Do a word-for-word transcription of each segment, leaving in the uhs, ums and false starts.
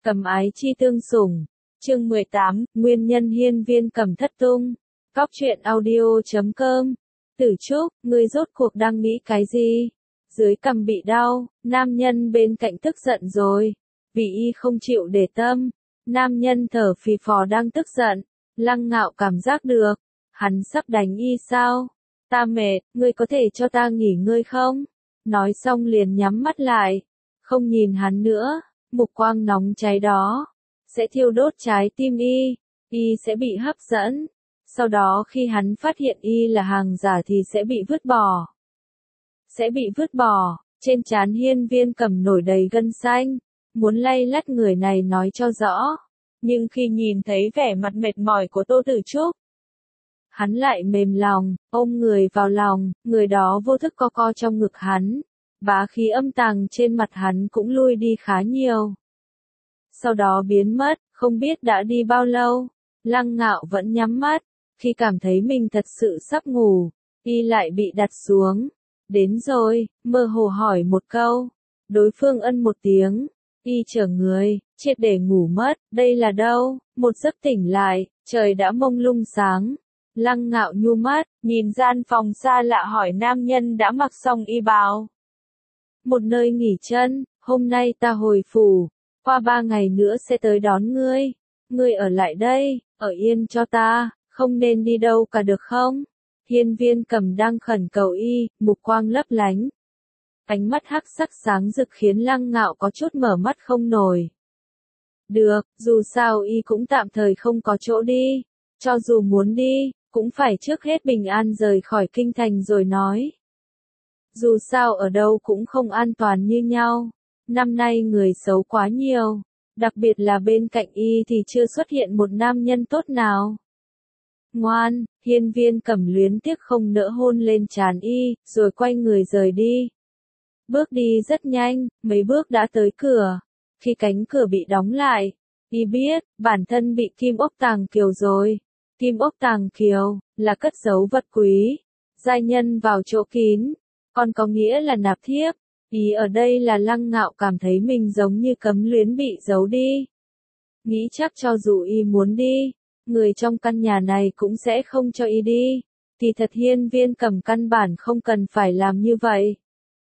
Cầm ái chi tương sủng. Chương mười tám, nguyên nhân hiên viên cầm thất tung. Cóc truyện audio chấm com. Tử Trúc, ngươi rốt cuộc đang nghĩ cái gì? Dưới cằm bị đau, nam nhân bên cạnh tức giận rồi. Vì y không chịu để tâm. Nam nhân thở phì phò đang tức giận. Lăng Ngạo cảm giác được. Hắn sắp đánh y sao? Ta mệt, ngươi có thể cho ta nghỉ ngơi không? Nói xong liền nhắm mắt lại. Không nhìn hắn nữa. Mục quang nóng cháy đó sẽ thiêu đốt trái tim y, y sẽ bị hấp dẫn. Sau đó khi hắn phát hiện y là hàng giả thì sẽ bị vứt bỏ. Sẽ bị vứt bỏ, trên trán hiên viên cầm nổi đầy gân xanh, muốn lay lắt người này nói cho rõ. Nhưng khi nhìn thấy vẻ mặt mệt mỏi của Tô Tử Trúc, hắn lại mềm lòng, ôm người vào lòng, người đó vô thức co co trong ngực hắn. Bá khí âm tàng trên mặt hắn cũng lui đi khá nhiều. Sau đó biến mất, không biết đã đi bao lâu. Lăng Ngạo vẫn nhắm mắt, khi cảm thấy mình thật sự sắp ngủ, y lại bị đặt xuống. Đến rồi, mơ hồ hỏi một câu. Đối phương ân một tiếng, y trở người, triệt để ngủ mất. Đây là đâu? Một giấc tỉnh lại, trời đã mông lung sáng. Lăng Ngạo nhu mắt, nhìn gian phòng xa lạ hỏi nam nhân đã mặc xong y bào. Một nơi nghỉ chân, hôm nay ta hồi phủ, qua ba ngày nữa sẽ tới đón ngươi. Ngươi ở lại đây, ở yên cho ta, không nên đi đâu cả được không? Hiên viên cầm đang khẩn cầu y, mục quang lấp lánh. Ánh mắt hắc sắc sáng rực khiến Lăng Ngạo có chút mở mắt không nổi. Được, dù sao y cũng tạm thời không có chỗ đi. Cho dù muốn đi, cũng phải trước hết bình an rời khỏi kinh thành rồi nói. Dù sao ở đâu cũng không an toàn như nhau. Năm nay người xấu quá nhiều. Đặc biệt là bên cạnh y thì chưa xuất hiện một nam nhân tốt nào. Ngoan, hiên viên cầm luyến tiếc không nỡ hôn lên trán y, rồi quay người rời đi. Bước đi rất nhanh, mấy bước đã tới cửa. Khi cánh cửa bị đóng lại, y biết, bản thân bị kim ốc tàng kiều rồi. Kim ốc tàng kiều, là cất giấu vật quý. Giai nhân vào chỗ kín. Còn có nghĩa là nạp thiếp. Ý ở đây là Lăng Ngạo cảm thấy mình giống như cấm luyến bị giấu đi. Nghĩ chắc cho dù y muốn đi, người trong căn nhà này cũng sẽ không cho y đi. Thì thật hiên viên cầm căn bản không cần phải làm như vậy.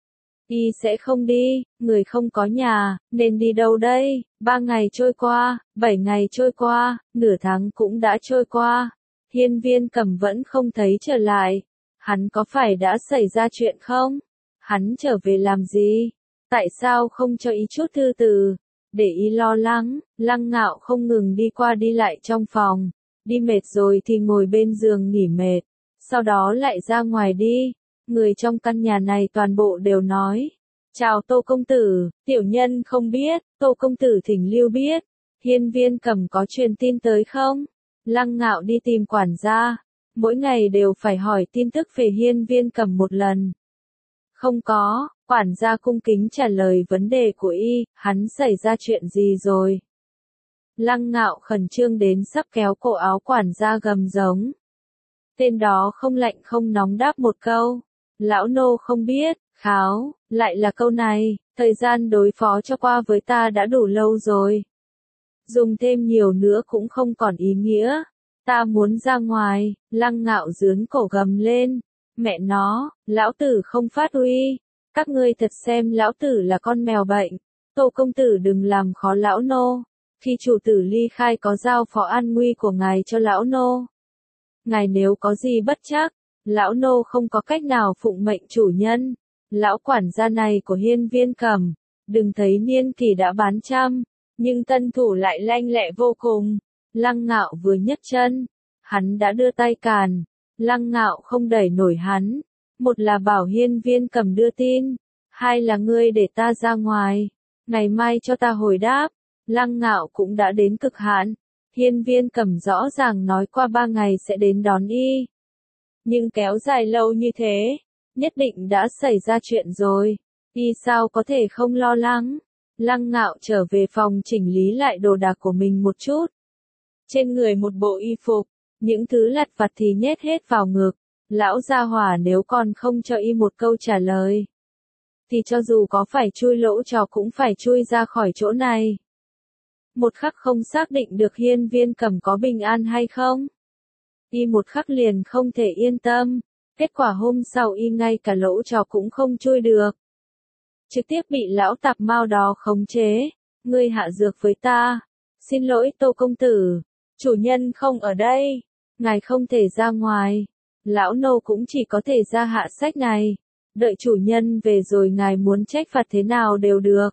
Y sẽ không đi, người không có nhà, nên đi đâu đây? Ba ngày trôi qua, bảy ngày trôi qua, nửa tháng cũng đã trôi qua. Hiên viên cầm vẫn không thấy trở lại. Hắn có phải đã xảy ra chuyện không? Hắn trở về làm gì? Tại sao không cho ý chút thư từ? Để ý lo lắng, Lăng Ngạo không ngừng đi qua đi lại trong phòng. Đi mệt rồi thì ngồi bên giường nghỉ mệt. Sau đó lại ra ngoài đi. Người trong căn nhà này toàn bộ đều nói. Chào Tô công tử, tiểu nhân không biết, Tô công tử thỉnh lưu biết. Hiên viên cầm có truyền tin tới không? Lăng Ngạo đi tìm quản gia. Mỗi ngày đều phải hỏi tin tức về hiên viên cầm một lần. Không có, quản gia cung kính trả lời vấn đề của y, hắn xảy ra chuyện gì rồi? Lăng Ngạo khẩn trương đến sắp kéo cổ áo quản gia gầm giống. Tên đó không lạnh không nóng đáp một câu. Lão nô không biết, kháo, lại là câu này, thời gian đối phó cho qua với ta đã đủ lâu rồi. Dùng thêm nhiều nữa cũng không còn ý nghĩa. Ta muốn ra ngoài, Lăng Ngạo giương cổ gầm lên. Mẹ nó, lão tử không phát uy. Các ngươi thật xem lão tử là con mèo bệnh. Tô công tử đừng làm khó lão nô. Khi chủ tử ly khai có giao phó an nguy của ngài cho lão nô. Ngài nếu có gì bất trắc, lão nô không có cách nào phụng mệnh chủ nhân. Lão quản gia này của hiên viên cầm, đừng thấy niên kỷ đã bán trăm, nhưng tân thủ lại lanh lẹ vô cùng. Lăng Ngạo vừa nhấc chân, hắn đã đưa tay càn. Lăng Ngạo không đẩy nổi hắn. Một là bảo hiên viên cầm đưa tin, hai là ngươi để ta ra ngoài, ngày mai cho ta hồi đáp. Lăng Ngạo cũng đã đến cực hạn. Hiên viên cầm rõ ràng nói qua ba ngày sẽ đến đón y. Nhưng kéo dài lâu như thế, nhất định đã xảy ra chuyện rồi. Y sao có thể không lo lắng? Lăng Ngạo trở về phòng chỉnh lý lại đồ đạc của mình một chút. Trên người một bộ y phục, những thứ lặt vặt thì nhét hết vào ngực. Lão gia hỏa nếu còn không cho y một câu trả lời, thì cho dù có phải chui lỗ trò cũng phải chui ra khỏi chỗ này. một khắc không xác định được hiên viên cầm có bình an hay không. Y một khắc liền không thể yên tâm, kết quả hôm sau y ngay cả lỗ trò cũng không chui được. Trực tiếp bị lão tạp mao đó khống chế, ngươi hạ dược với ta. Xin lỗi Tô công tử, chủ nhân không ở đây, ngài không thể ra ngoài. Lão nô cũng chỉ có thể ra hạ sách này, đợi chủ nhân về rồi ngài muốn trách phạt thế nào đều được.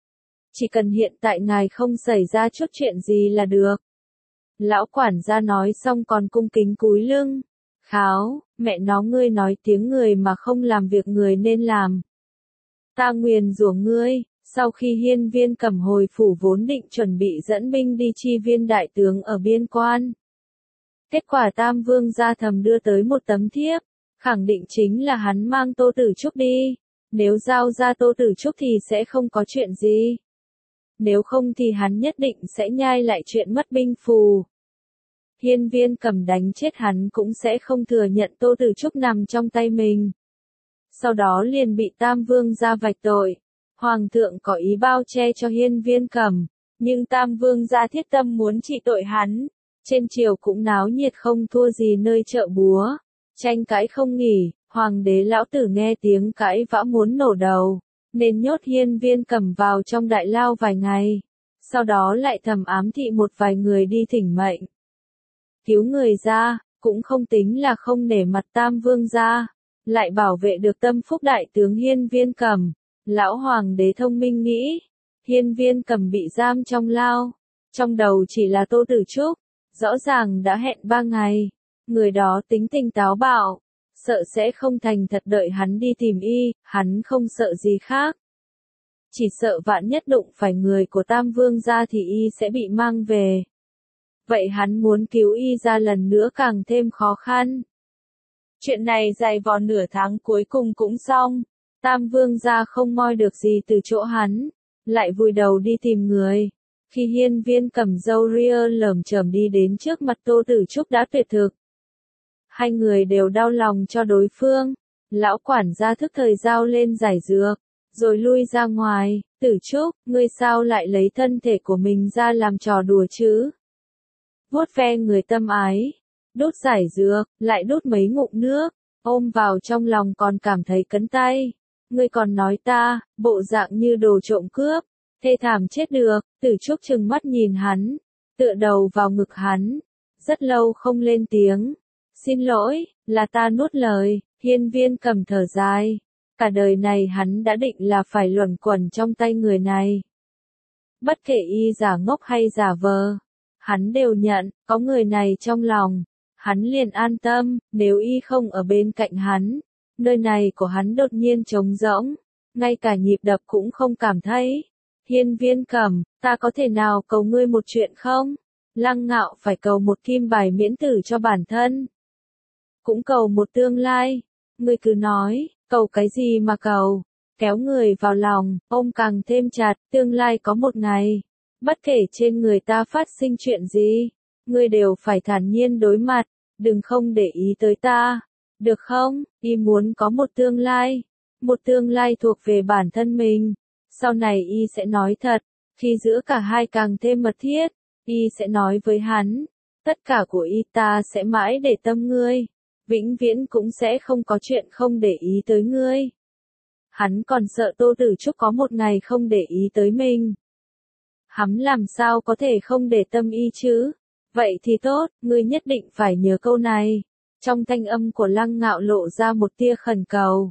Chỉ cần hiện tại ngài không xảy ra chút chuyện gì là được. Lão quản gia nói xong còn cung kính cúi lưng. Kháo, mẹ nó ngươi nói tiếng người mà không làm việc người nên làm. Ta nguyền rủa ngươi. Sau khi hiên viên cầm hồi phủ vốn định chuẩn bị dẫn binh đi chi viên đại tướng ở biên quan. Kết quả Tam Vương gia thầm đưa tới một tấm thiếp, khẳng định chính là hắn mang Tô Tử Trúc đi. Nếu giao ra Tô Tử Trúc thì sẽ không có chuyện gì. Nếu không thì hắn nhất định sẽ nhai lại chuyện mất binh phù. Hiên viên cầm đánh chết hắn cũng sẽ không thừa nhận Tô Tử Trúc nằm trong tay mình. Sau đó liền bị Tam Vương gia vạch tội. Hoàng thượng có ý bao che cho hiên viên cầm, nhưng Tam Vương gia thiết tâm muốn trị tội hắn. Trên triều cũng náo nhiệt không thua gì nơi chợ búa. Tranh cãi không nghỉ, hoàng đế lão tử nghe tiếng cãi vã muốn nổ đầu, nên nhốt hiên viên cầm vào trong đại lao vài ngày. Sau đó lại thầm ám thị một vài người đi thỉnh mệnh. Cứu người ra, cũng không tính là không nể mặt Tam Vương gia, lại bảo vệ được tâm phúc đại tướng hiên viên cầm. Lão hoàng đế thông minh nghĩ, hiên viên cầm bị giam trong lao, trong đầu chỉ là Tô Tử Trúc, rõ ràng đã hẹn ba ngày, người đó tính tình táo bạo, sợ sẽ không thành thật đợi hắn đi tìm y, hắn không sợ gì khác. Chỉ sợ vạn nhất đụng phải người của Tam Vương gia thì y sẽ bị mang về. Vậy hắn muốn cứu y ra lần nữa càng thêm khó khăn. Chuyện này dày vò nửa tháng cuối cùng cũng xong. Tam Vương gia không moi được gì từ chỗ hắn, lại vùi đầu đi tìm người. Khi hiên viên cầm râu ria lởm chởm đi đến trước mặt Tô Tử Trúc đã tuyệt thực. Hai người đều đau lòng cho đối phương. Lão quản gia thức thời giao lên giải dược, rồi lui ra ngoài. Tử Trúc, ngươi sao lại lấy thân thể của mình ra làm trò đùa chứ? Vuốt ve người tâm ái, đốt giải dược, lại đốt mấy ngụm nước, ôm vào trong lòng còn cảm thấy cấn tay. Ngươi còn nói ta, bộ dạng như đồ trộm cướp, thê thảm chết được. Tử Trúc trừng mắt nhìn hắn, tựa đầu vào ngực hắn, rất lâu không lên tiếng. Xin lỗi, là ta nuốt lời. Hiên viên cầm thở dài, cả đời này hắn đã định là phải luẩn quẩn trong tay người này. Bất kể y giả ngốc hay giả vờ, hắn đều nhận, có người này trong lòng, hắn liền an tâm. Nếu y không ở bên cạnh hắn, nơi này của hắn đột nhiên trống rỗng, ngay cả nhịp đập cũng không cảm thấy. Hiên viên cầm, ta có thể nào cầu ngươi một chuyện không? Lăng Ngạo phải cầu một kim bài miễn tử cho bản thân, cũng cầu một tương lai. Ngươi cứ nói, cầu cái gì mà cầu? Kéo người vào lòng, ôm càng thêm chặt. Tương lai có một ngày, bất kể trên người ta phát sinh chuyện gì, ngươi đều phải thản nhiên đối mặt, đừng không để ý tới ta. Được không? Y muốn có một tương lai, một tương lai thuộc về bản thân mình. Sau này y sẽ nói thật, khi giữa cả hai càng thêm mật thiết, y sẽ nói với hắn, tất cả của y ta sẽ mãi để tâm ngươi, vĩnh viễn cũng sẽ không có chuyện không để ý tới ngươi. Hắn còn sợ Tô Tử Trúc có một ngày không để ý tới mình. Hắn làm sao có thể không để tâm y chứ? Vậy thì tốt, ngươi nhất định phải nhớ câu này. Trong thanh âm của Lăng Ngạo lộ ra một tia khẩn cầu.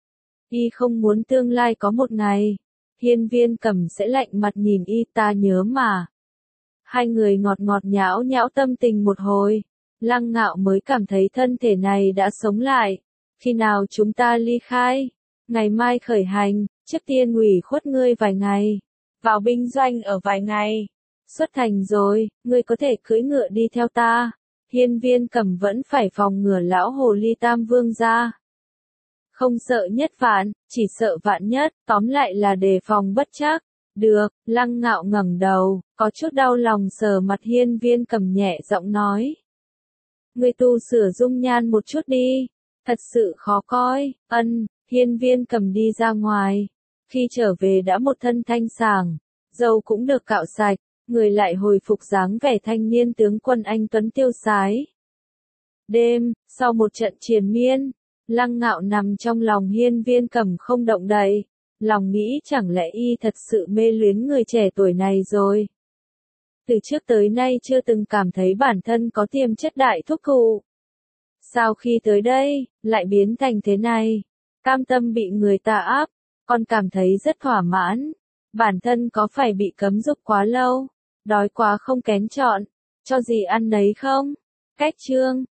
Y không muốn tương lai có một ngày, hiên viên cầm sẽ lạnh mặt nhìn y. Ta nhớ mà. Hai người ngọt ngọt nhão nhão tâm tình một hồi. Lăng Ngạo mới cảm thấy thân thể này đã sống lại. Khi nào chúng ta ly khai? Ngày mai khởi hành, trước tiên ủy khuất ngươi vài ngày. Vào binh doanh ở vài ngày. Xuất thành rồi, ngươi có thể cưỡi ngựa đi theo ta. Hiên viên cầm vẫn phải phòng ngừa lão hồ ly Tam Vương gia. Không sợ nhất vạn, chỉ sợ vạn nhất, tóm lại là đề phòng bất trắc. Được, Lăng Ngạo ngẩng đầu, có chút đau lòng sờ mặt hiên viên cầm nhẹ giọng nói. Ngươi tu sửa dung nhan một chút đi, thật sự khó coi. Ân, hiên viên cầm đi ra ngoài. Khi trở về đã một thân thanh sảng, râu cũng được cạo sạch, người lại hồi phục dáng vẻ thanh niên tướng quân anh tuấn tiêu sái. Đêm, sau một trận triền miên, Lăng Ngạo nằm trong lòng Hiên Viên Cầm không động đậy, lòng nghĩ chẳng lẽ y thật sự mê luyến người trẻ tuổi này rồi. Từ trước tới nay chưa từng cảm thấy bản thân có tiềm chất đại thúc cụ. Sau khi tới đây, lại biến thành thế này, cam tâm bị người ta áp, còn cảm thấy rất thỏa mãn. Bản thân có phải bị cấm dục quá lâu, đói quá không kén chọn, cho gì ăn nấy không? Cách chương